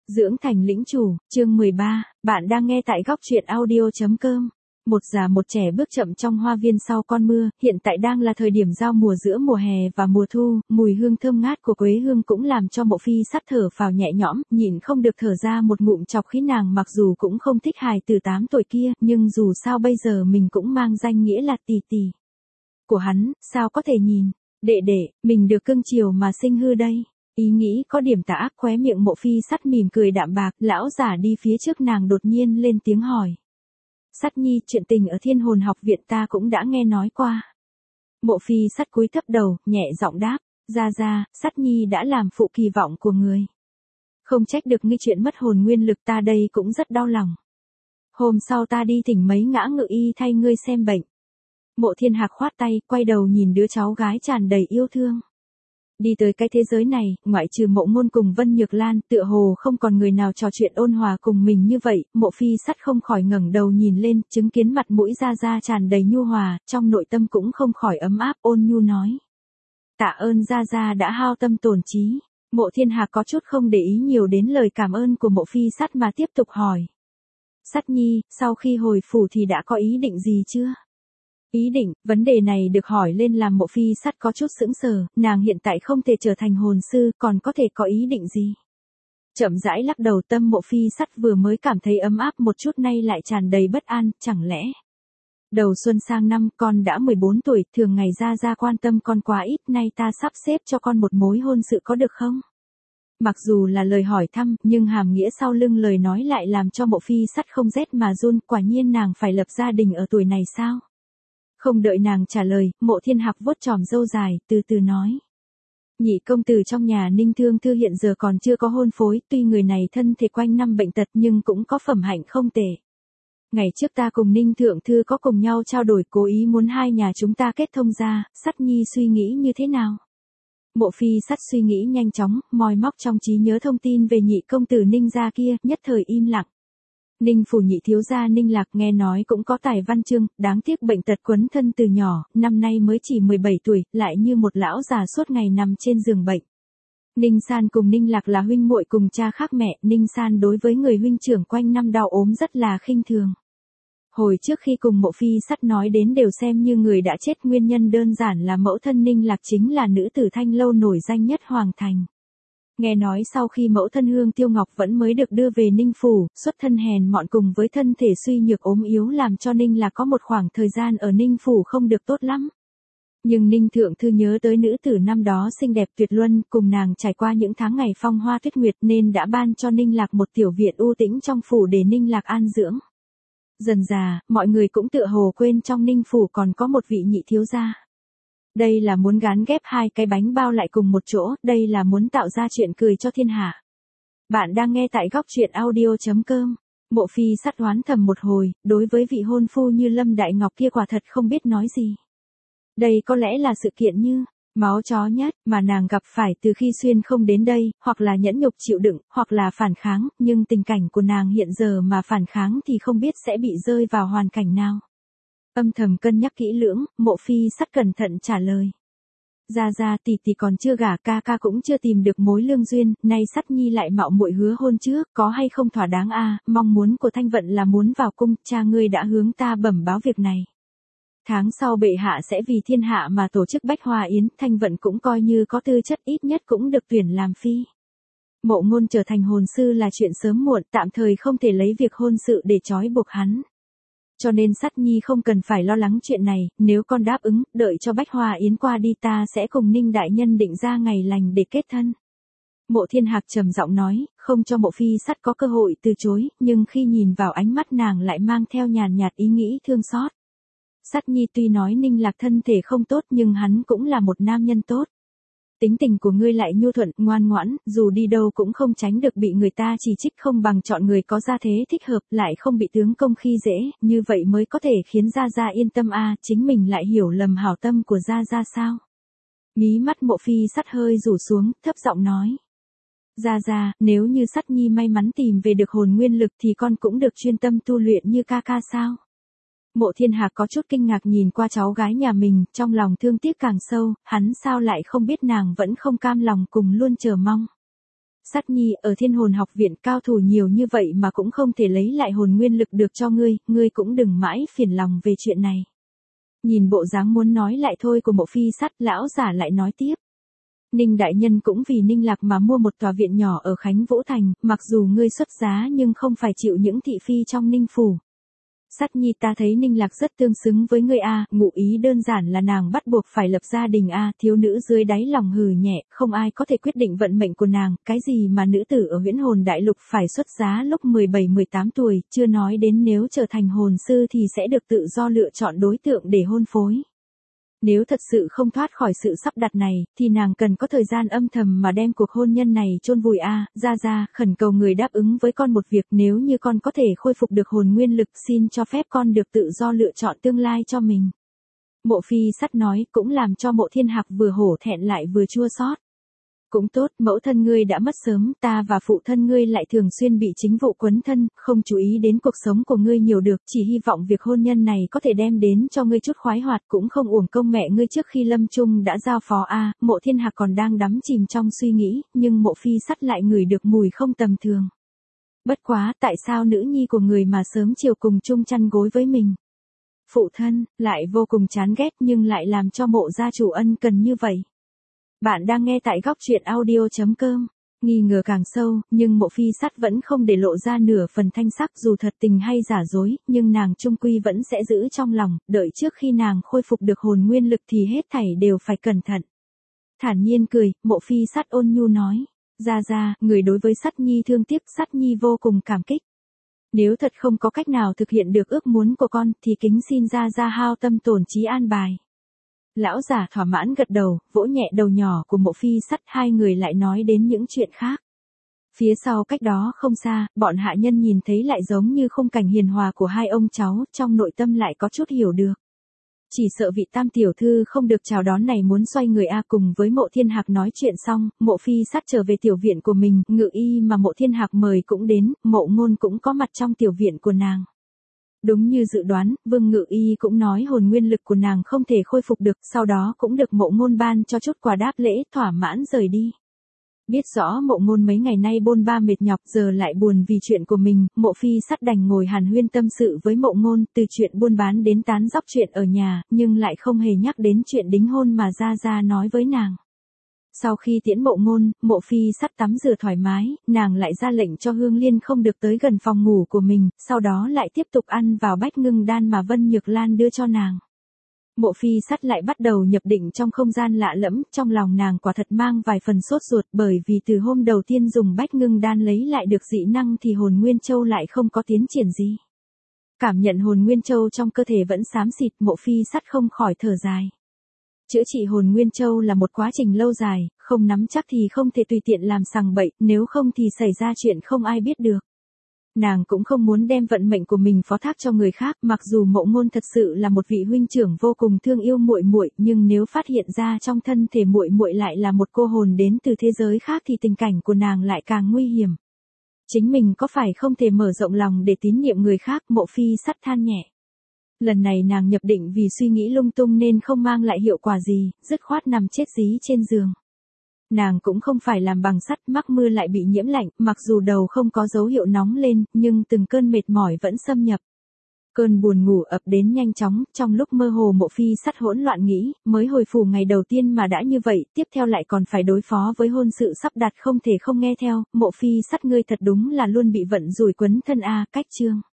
Dưỡng thành lĩnh chủ, chương 13, bạn đang nghe tại góc truyện audio.com. Một già một trẻ bước chậm trong hoa viên sau con mưa, hiện tại đang là thời điểm giao mùa giữa mùa hè và mùa thu, mùi hương thơm ngát của quế hương cũng làm cho Mộ Phi Sắt thở phào nhẹ nhõm, nhịn không được thở ra một ngụm trọc khí. Nàng mặc dù cũng không thích hài từ 8 tuổi kia, nhưng dù sao bây giờ mình cũng mang danh nghĩa là tỷ tỷ của hắn, sao có thể nhìn đệ đệ mình được cưng chiều mà sinh hư đây. Ý nghĩ có điểm tà ác, khóe miệng Mộ Phi Sắt mỉm cười đạm bạc, lão giả đi phía trước nàng đột nhiên lên tiếng hỏi. Sắt nhi, chuyện tình ở Thiên Hồn học viện ta cũng đã nghe nói qua. Mộ Phi Sắt cúi thấp đầu, nhẹ giọng đáp, ra, Sắt nhi đã làm phụ kỳ vọng của người. Không trách được ngươi chuyện mất hồn nguyên lực, ta đây cũng rất đau lòng. Hôm sau ta đi thỉnh mấy ngã ngự y thay ngươi xem bệnh. Mộ Thiên Hạc khoát tay, quay đầu nhìn đứa cháu gái tràn đầy yêu thương. Đi tới cái thế giới này, ngoại trừ Mộ Ngôn cùng Vân Nhược Lan, tựa hồ không còn người nào trò chuyện ôn hòa cùng mình như vậy. Mộ Phi Sắt không khỏi ngẩng đầu nhìn lên, chứng kiến mặt mũi Gia tràn đầy nhu hòa, trong nội tâm cũng không khỏi ấm áp, ôn nhu nói. Tạ ơn Gia đã hao tâm tổn trí. Mộ Thiên Hạc có chút không để ý nhiều đến lời cảm ơn của Mộ Phi Sắt mà tiếp tục hỏi. Sắt nhi, sau khi hồi phủ thì đã có ý định gì chưa? Ý định, vấn đề này được hỏi lên làm Mộ Phi Sắt có chút sững sờ, nàng hiện tại không thể trở thành hồn sư, còn có thể có ý định gì? Chậm rãi lắc đầu, tâm Mộ Phi Sắt vừa mới cảm thấy ấm áp một chút nay lại tràn đầy bất an, chẳng lẽ? Đầu xuân sang năm con đã 14 tuổi, thường ngày Gia quan tâm con quá ít, nay ta sắp xếp cho con một mối hôn sự có được không? Mặc dù là lời hỏi thăm, nhưng hàm nghĩa sau lưng lời nói lại làm cho Mộ Phi Sắt không rét mà run, quả nhiên nàng phải lập gia đình ở tuổi này sao? Không đợi nàng trả lời, Mộ Thiên Hạc vuốt chòm râu dài, từ từ nói. Nhị công tử trong nhà Ninh Thương Thư hiện giờ còn chưa có hôn phối, tuy người này thân thể quanh năm bệnh tật nhưng cũng có phẩm hạnh không tệ. Ngày trước ta cùng Ninh Thượng Thư có cùng nhau trao đổi, cố ý muốn hai nhà chúng ta kết thông ra, Sắt nhi suy nghĩ như thế nào? Mộ Phi Sắt suy nghĩ nhanh chóng, moi móc trong trí nhớ thông tin về nhị công tử Ninh gia kia, nhất thời im lặng. Ninh phủ nhị thiếu gia Ninh Lạc nghe nói cũng có tài văn chương, đáng tiếc bệnh tật quấn thân từ nhỏ, năm nay mới chỉ 17 tuổi, lại như một lão già suốt ngày nằm trên giường bệnh. Ninh San cùng Ninh Lạc là huynh muội cùng cha khác mẹ, Ninh San đối với người huynh trưởng quanh năm đau ốm rất là khinh thường. Hồi trước khi cùng Mộ Phi Sắt nói đến đều xem như người đã chết, nguyên nhân đơn giản là mẫu thân Ninh Lạc chính là nữ tử thanh lâu nổi danh nhất Hoàng Thành. Nghe nói sau khi mẫu thân Hương Tiêu Ngọc vẫn mới được đưa về Ninh phủ, xuất thân hèn mọn cùng với thân thể suy nhược ốm yếu làm cho Ninh Lạc có một khoảng thời gian ở Ninh phủ không được tốt lắm. Nhưng Ninh Thượng Thư nhớ tới nữ tử năm đó xinh đẹp tuyệt luân, cùng nàng trải qua những tháng ngày phong hoa tuyết nguyệt nên đã ban cho Ninh Lạc một tiểu viện u tĩnh trong phủ để Ninh Lạc an dưỡng. Dần dà, mọi người cũng tựa hồ quên trong Ninh phủ còn có một vị nhị thiếu gia. Đây là muốn gán ghép hai cái bánh bao lại cùng một chỗ, đây là muốn tạo ra chuyện cười cho thiên hạ. Bạn đang nghe tại góc truyện audio.com. Mộ Phi Sắt oán thầm một hồi, đối với vị hôn phu như Lâm Đại Ngọc kia quả thật không biết nói gì. Đây có lẽ là sự kiện như máu chó nhất mà nàng gặp phải từ khi xuyên không đến đây, hoặc là nhẫn nhục chịu đựng, hoặc là phản kháng, nhưng tình cảnh của nàng hiện giờ mà phản kháng thì không biết sẽ bị rơi vào hoàn cảnh nào. Âm thầm cân nhắc kỹ lưỡng, Mộ Phi Sắt cẩn thận trả lời. Gia tỷ còn chưa gả, ca cũng chưa tìm được mối lương duyên, nay Sắt nhi lại mạo muội hứa hôn trước, có hay không thỏa đáng a? Mong muốn của Thanh Vận là muốn vào cung, cha ngươi đã hướng ta bẩm báo việc này. Tháng sau bệ hạ sẽ vì thiên hạ mà tổ chức Bách Hoa Yến, Thanh Vận cũng coi như có tư chất, ít nhất cũng được tuyển làm phi. Mộ Ngôn trở thành hồn sư là chuyện sớm muộn, tạm thời không thể lấy việc hôn sự để trói buộc hắn. Cho nên Sắt nhi không cần phải lo lắng chuyện này, nếu con đáp ứng, đợi cho Bách Hoa Yến qua đi ta sẽ cùng Ninh đại nhân định ra ngày lành để kết thân. Mộ Thiên Hạc trầm giọng nói, không cho Mộ Phi Sắt có cơ hội từ chối, nhưng khi nhìn vào ánh mắt nàng lại mang theo nhàn nhạt ý nghĩ thương xót. Sắt nhi tuy nói Ninh Lạc thân thể không tốt nhưng hắn cũng là một nam nhân tốt. Tính tình của ngươi lại nhu thuận, ngoan ngoãn, dù đi đâu cũng không tránh được bị người ta chỉ trích, không bằng chọn người có gia thế thích hợp, lại không bị tướng công khi dễ, như vậy mới có thể khiến Gia yên tâm a. Chính mình lại hiểu lầm hảo tâm của Gia sao? Mí mắt Mộ Phi Sắt hơi rủ xuống, thấp giọng nói. Gia, nếu như Sắt nhi may mắn tìm về được hồn nguyên lực thì con cũng được chuyên tâm tu luyện như ca sao? Mộ Thiên Hạc có chút kinh ngạc nhìn qua cháu gái nhà mình, trong lòng thương tiếc càng sâu, hắn sao lại không biết nàng vẫn không cam lòng cùng luôn chờ mong. Sắt nhi, ở Thiên Hồn học viện cao thủ nhiều như vậy mà cũng không thể lấy lại hồn nguyên lực được cho ngươi cũng đừng mãi phiền lòng về chuyện này. Nhìn bộ dáng muốn nói lại thôi của Mộ Phi Sắt, lão giả lại nói tiếp. Ninh đại nhân cũng vì Ninh Lạc mà mua một tòa viện nhỏ ở Khánh Vũ Thành, mặc dù ngươi xuất giá nhưng không phải chịu những thị phi trong Ninh phủ. Sắt nhi, ta thấy Ninh Lạc rất tương xứng với ngươi a, ngụ ý đơn giản là nàng bắt buộc phải lập gia đình a. Thiếu nữ dưới đáy lòng hừ nhẹ, không ai có thể quyết định vận mệnh của nàng, cái gì mà nữ tử ở Huyễn Hồn Đại Lục phải xuất giá lúc 17-18 tuổi, chưa nói đến nếu trở thành hồn sư thì sẽ được tự do lựa chọn đối tượng để hôn phối. Nếu thật sự không thoát khỏi sự sắp đặt này, thì nàng cần có thời gian âm thầm mà đem cuộc hôn nhân này chôn vùi a. Ra, khẩn cầu người đáp ứng với con một việc, nếu như con có thể khôi phục được hồn nguyên lực, xin cho phép con được tự do lựa chọn tương lai cho mình. Mộ Phi Sắt nói, cũng làm cho Mộ Thiên Hạc vừa hổ thẹn lại vừa chua xót. Cũng tốt, mẫu thân ngươi đã mất sớm, ta và phụ thân ngươi lại thường xuyên bị chính vụ quấn thân, không chú ý đến cuộc sống của ngươi nhiều được, chỉ hy vọng việc hôn nhân này có thể đem đến cho ngươi chút khoái hoạt, cũng không uổng công mẹ ngươi trước khi lâm chung đã giao phó a. Mộ Thiên Hạc còn đang đắm chìm trong suy nghĩ, nhưng Mộ Phi Sắt lại ngửi được mùi không tầm thường. Bất quá, tại sao nữ nhi của người mà sớm chiều cùng chung chăn gối với mình? Phụ thân, lại vô cùng chán ghét nhưng lại làm cho Mộ gia chủ ân cần như vậy. Bạn đang nghe tại góc truyện audio.com. Nghi ngờ càng sâu, nhưng Mộ Phi Sắt vẫn không để lộ ra nửa phần thanh sắc, dù thật tình hay giả dối, nhưng nàng chung quy vẫn sẽ giữ trong lòng, đợi trước khi nàng khôi phục được hồn nguyên lực thì hết thảy đều phải cẩn thận. Thản nhiên cười, Mộ Phi Sắt ôn nhu nói. Ra, người đối với Sắt nhi thương tiếc, Sắt nhi vô cùng cảm kích. Nếu thật không có cách nào thực hiện được ước muốn của con, thì kính xin ra hao tâm tổn trí an bài. Lão giả thỏa mãn gật đầu, vỗ nhẹ đầu nhỏ của Mộ Phi Sắt, hai người lại nói đến những chuyện khác. Phía sau cách đó không xa, bọn hạ nhân nhìn thấy lại giống như khung cảnh hiền hòa của hai ông cháu, trong nội tâm lại có chút hiểu được. Chỉ sợ vị tam tiểu thư không được chào đón này muốn xoay người cùng với Mộ Thiên Hạc nói chuyện xong, Mộ Phi Sắt trở về tiểu viện của mình, ngự y mà Mộ Thiên Hạc mời cũng đến, Mộ Ngôn cũng có mặt trong tiểu viện của nàng. Đúng như dự đoán, Vương Ngự Y cũng nói hồn nguyên lực của nàng không thể khôi phục được, sau đó cũng được Mộ Ngôn ban cho chút quà đáp lễ, thỏa mãn rời đi. Biết rõ Mộ Ngôn mấy ngày nay bôn ba mệt nhọc, giờ lại buồn vì chuyện của mình, Mộ Phi Sắt đành ngồi hàn huyên tâm sự với Mộ Ngôn, từ chuyện buôn bán đến tán dóc chuyện ở nhà, nhưng lại không hề nhắc đến chuyện đính hôn mà ra nói với nàng. Sau khi tiễn Mộ Ngôn, Mộ Phi Sắt tắm rửa thoải mái, nàng lại ra lệnh cho Hương Liên không được tới gần phòng ngủ của mình, sau đó lại tiếp tục ăn vào bách ngưng đan mà Vân Nhược Lan đưa cho nàng. Mộ Phi Sắt lại bắt đầu nhập định trong không gian lạ lẫm, trong lòng nàng quả thật mang vài phần sốt ruột, bởi vì từ hôm đầu tiên dùng bách ngưng đan lấy lại được dị năng thì hồn Nguyên Châu lại không có tiến triển gì. Cảm nhận hồn Nguyên Châu trong cơ thể vẫn xám xịt, Mộ Phi Sắt không khỏi thở dài. Chữa trị hồn Nguyên Châu là một quá trình lâu dài, không nắm chắc thì không thể tùy tiện làm sằng bậy, nếu không thì xảy ra chuyện không ai biết được. Nàng cũng không muốn đem vận mệnh của mình phó thác cho người khác, mặc dù Mộ Ngôn thật sự là một vị huynh trưởng vô cùng thương yêu muội muội, nhưng nếu phát hiện ra trong thân thể muội muội lại là một cô hồn đến từ thế giới khác thì tình cảnh của nàng lại càng nguy hiểm. Chính mình có phải không thể mở rộng lòng để tín nhiệm người khác? Mộ Phi Sắt than nhẹ. Lần này nàng nhập định vì suy nghĩ lung tung nên không mang lại hiệu quả gì, dứt khoát nằm chết dí trên giường. Nàng cũng không phải làm bằng sắt, mắc mưa lại bị nhiễm lạnh, mặc dù đầu không có dấu hiệu nóng lên, nhưng từng cơn mệt mỏi vẫn xâm nhập. Cơn buồn ngủ ập đến nhanh chóng, trong lúc mơ hồ Mộ Phi Sắt hỗn loạn nghĩ, mới hồi phủ ngày đầu tiên mà đã như vậy, tiếp theo lại còn phải đối phó với hôn sự sắp đặt, không thể không nghe theo. Mộ Phi Sắt, ngươi thật đúng là luôn bị vận rủi quấn thân cách chương.